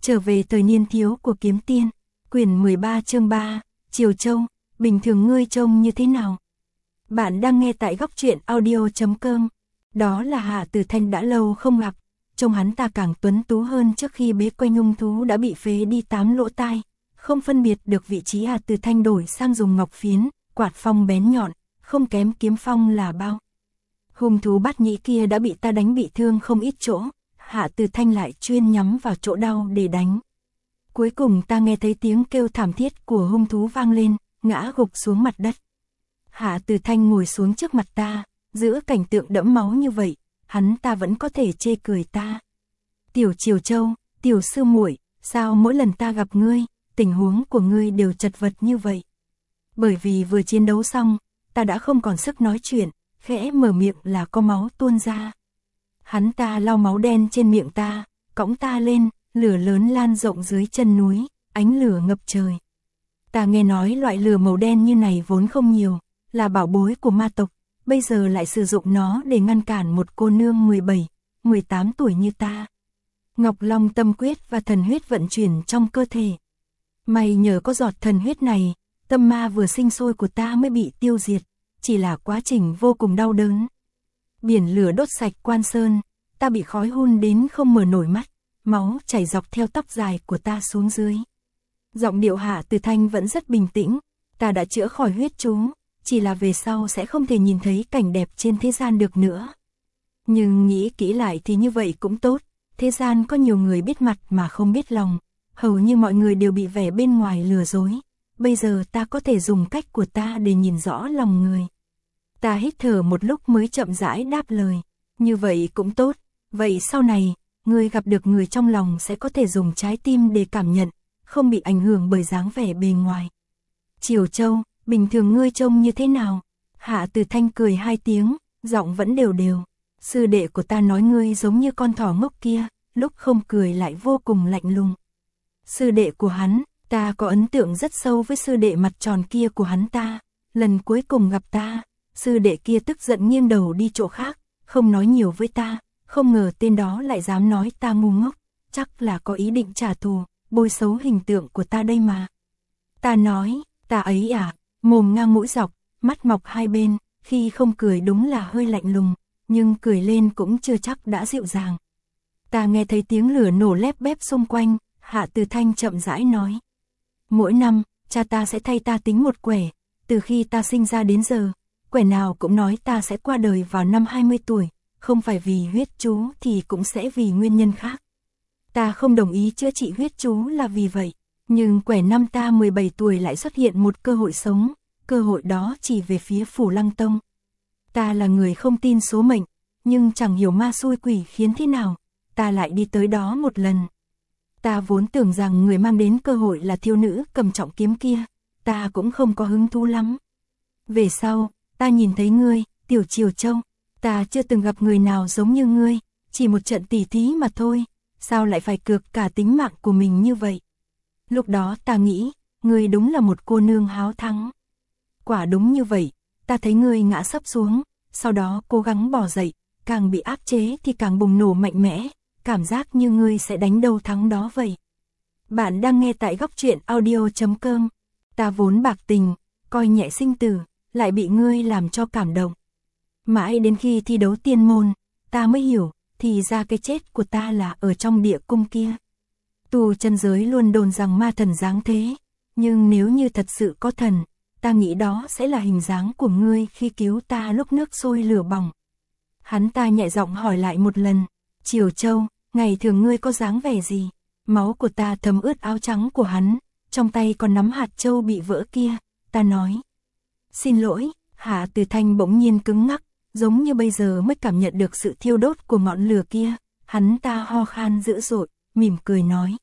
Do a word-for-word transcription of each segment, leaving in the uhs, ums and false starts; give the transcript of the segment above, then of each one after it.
Trở về thời niên thiếu của kiếm tiên, quyển mười ba chương ba, Triều Châu, bình thường ngươi trông như thế nào? Bạn đang nghe tại góc truyện audio chấm com. Đó là Hạ Tử Thanh đã lâu không gặp, trông hắn ta càng tuấn tú hơn trước khi bế quanh hung thú đã bị phế đi tám lỗ tai, không phân biệt được vị trí. Hạ Tử Thanh đổi sang dùng ngọc phiến, quạt phong bén nhọn, không kém kiếm phong là bao. Hung thú bát nhĩ kia đã bị ta đánh bị thương không ít chỗ, Hạ Tử Thanh lại chuyên nhắm vào chỗ đau để đánh. Cuối cùng ta nghe thấy tiếng kêu thảm thiết của hung thú vang lên, ngã gục xuống mặt đất. Hạ Tử Thanh ngồi xuống trước mặt ta, giữa cảnh tượng đẫm máu như vậy, hắn ta vẫn có thể chê cười ta. Tiểu Triều Châu, tiểu sư muội, sao mỗi lần ta gặp ngươi, tình huống của ngươi đều chật vật như vậy? Bởi vì vừa chiến đấu xong, ta đã không còn sức nói chuyện, khẽ mở miệng là có máu tuôn ra. Hắn ta lau máu đen trên miệng ta, cõng ta lên, lửa lớn lan rộng dưới chân núi, ánh lửa ngập trời. Ta nghe nói loại lửa màu đen như này vốn không nhiều, là bảo bối của ma tộc, bây giờ lại sử dụng nó để ngăn cản một cô nương mười bảy, mười tám tuổi như ta. Ngọc Long tâm quyết và thần huyết vận chuyển trong cơ thể. May nhờ có giọt thần huyết này, tâm ma vừa sinh sôi của ta mới bị tiêu diệt, chỉ là quá trình vô cùng đau đớn. Biển lửa đốt sạch Quan Sơn, ta bị khói hun đến không mở nổi mắt, máu chảy dọc theo tóc dài của ta xuống dưới. Giọng điệu Hạ Tử Thanh vẫn rất bình tĩnh, ta đã chữa khỏi huyết chú, chỉ là về sau sẽ không thể nhìn thấy cảnh đẹp trên thế gian được nữa. Nhưng nghĩ kỹ lại thì như vậy cũng tốt, thế gian có nhiều người biết mặt mà không biết lòng, hầu như mọi người đều bị vẻ bên ngoài lừa dối. Bây giờ ta có thể dùng cách của ta để nhìn rõ lòng người. Ta hít thở một lúc mới chậm rãi đáp lời, như vậy cũng tốt, vậy sau này, ngươi gặp được người trong lòng sẽ có thể dùng trái tim để cảm nhận, không bị ảnh hưởng bởi dáng vẻ bề ngoài. Triều Châu, bình thường ngươi trông như thế nào? Hạ Tử Thanh cười hai tiếng, giọng vẫn đều đều. Sư đệ của ta nói ngươi giống như con thỏ ngốc kia, lúc không cười lại vô cùng lạnh lùng. Sư đệ của hắn, ta có ấn tượng rất sâu với sư đệ mặt tròn kia của hắn ta. Lần cuối cùng gặp ta, sư đệ kia tức giận nghiêng đầu đi chỗ khác, không nói nhiều với ta, không ngờ tên đó lại dám nói ta ngu ngốc, chắc là có ý định trả thù, bôi xấu hình tượng của ta đây mà. Ta nói, ta ấy à, mồm ngang mũi dọc, mắt mọc hai bên, khi không cười đúng là hơi lạnh lùng, nhưng cười lên cũng chưa chắc đã dịu dàng. Ta nghe thấy tiếng lửa nổ lép bép xung quanh, Hạ Tử Thanh chậm rãi nói. Mỗi năm, cha ta sẽ thay ta tính một quẻ, từ khi ta sinh ra đến giờ, quẻ nào cũng nói ta sẽ qua đời vào năm hai mươi tuổi, không phải vì huyết chú thì cũng sẽ vì nguyên nhân khác. Ta không đồng ý chữa trị huyết chú là vì vậy, nhưng quẻ năm ta mười bảy tuổi lại xuất hiện một cơ hội sống, cơ hội đó chỉ về phía Phủ Lăng Tông. Ta là người không tin số mệnh, nhưng chẳng hiểu ma xui quỷ khiến thế nào, ta lại đi tới đó một lần. Ta vốn tưởng rằng người mang đến cơ hội là thiếu nữ cầm trọng kiếm kia, ta cũng không có hứng thú lắm. Về sau, ta nhìn thấy ngươi, Tiểu Triều Châu, ta chưa từng gặp người nào giống như ngươi, chỉ một trận tỉ thí mà thôi, sao lại phải cược cả tính mạng của mình như vậy? Lúc đó ta nghĩ, ngươi đúng là một cô nương háo thắng. Quả đúng như vậy, ta thấy ngươi ngã sấp xuống, sau đó cố gắng bò dậy, càng bị áp chế thì càng bùng nổ mạnh mẽ, cảm giác như ngươi sẽ đánh đâu thắng đó vậy. Bạn đang nghe tại góc truyện audio chấm com. Ta vốn bạc tình, coi nhẹ sinh tử, lại bị ngươi làm cho cảm động. Mãi đến khi thi đấu tiên môn, ta mới hiểu, thì ra cái chết của ta là ở trong địa cung kia. Tu chân giới luôn đồn rằng ma thần giáng thế, nhưng nếu như thật sự có thần, ta nghĩ đó sẽ là hình dáng của ngươi khi cứu ta lúc nước sôi lửa bỏng. Hắn ta nhẹ giọng hỏi lại một lần, Triều Châu, ngày thường ngươi có dáng vẻ gì? Máu của ta thấm ướt áo trắng của hắn, trong tay còn nắm hạt châu bị vỡ kia, ta nói. Xin lỗi, Hạ Tử Thanh bỗng nhiên cứng ngắc, giống như bây giờ mới cảm nhận được sự thiêu đốt của ngọn lửa kia, hắn ta ho khan dữ dội, mỉm cười nói.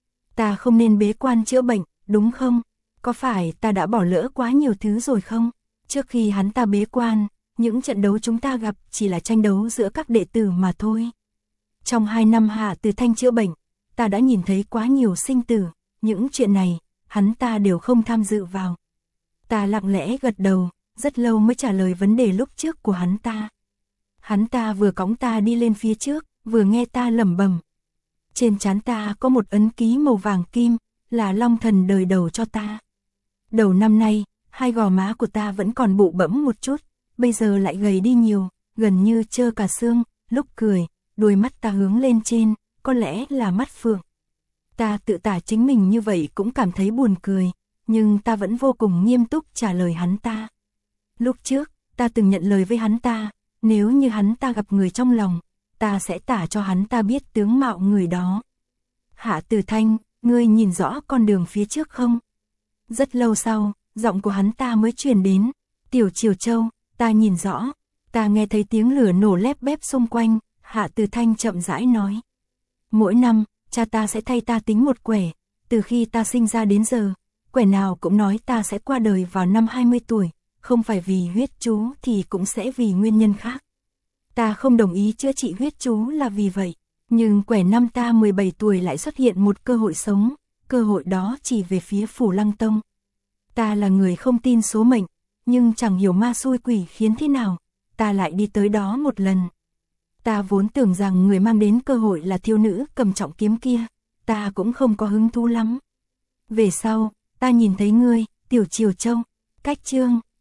Ta không nên bế quan chữa bệnh, đúng không? Có phải ta đã bỏ lỡ quá nhiều thứ rồi không? Trước khi hắn ta bế quan, những trận đấu chúng ta gặp chỉ là tranh đấu giữa các đệ tử mà thôi. Trong hai năm Hạ Tử Thanh chữa bệnh, ta đã nhìn thấy quá nhiều sinh tử, những chuyện này, hắn ta đều không tham dự vào. Ta lặng lẽ gật đầu, rất lâu mới trả lời vấn đề lúc trước của hắn ta. Hắn ta vừa cõng ta đi lên phía trước, vừa nghe ta lẩm bẩm. trên trán ta có một ấn ký màu vàng kim, là Long Thần đời đầu cho ta. Đầu năm nay, hai gò má của ta vẫn còn bụ bẫm một chút, bây giờ lại gầy đi nhiều, gần như trơ cả xương, lúc cười, đôi mắt ta hướng lên trên, có lẽ là mắt phượng. Ta tự tả chính mình như vậy cũng cảm thấy buồn cười, nhưng ta vẫn vô cùng nghiêm túc trả lời hắn ta. Lúc trước, ta từng nhận lời với hắn ta, nếu như hắn ta gặp người trong lòng, ta sẽ tả cho hắn ta biết tướng mạo người đó. Hạ Từ Thanh, ngươi nhìn rõ con đường phía trước không? Rất lâu sau, giọng của hắn ta mới truyền đến. Tiểu Triều Châu, ta nhìn rõ. Ta nghe thấy tiếng lửa nổ lép bép xung quanh, Hạ Từ Thanh chậm rãi nói. Mỗi năm, cha ta sẽ thay ta tính một quẻ, từ khi ta sinh ra đến giờ, quẻ nào cũng nói ta sẽ qua đời vào năm hai mươi tuổi, không phải vì huyết chú thì cũng sẽ vì nguyên nhân khác. Ta không đồng ý chữa trị huyết chú là vì vậy, nhưng quẻ năm ta mười bảy tuổi lại xuất hiện một cơ hội sống, cơ hội đó chỉ về phía Phủ Lăng Tông. Ta là người không tin số mệnh, nhưng chẳng hiểu ma xui quỷ khiến thế nào, ta lại đi tới đó một lần. Ta vốn tưởng rằng người mang đến cơ hội là thiếu nữ cầm trọng kiếm kia, ta cũng không có hứng thú lắm. Về sau, ta nhìn thấy ngươi, Tiểu Triều Châu, cách chương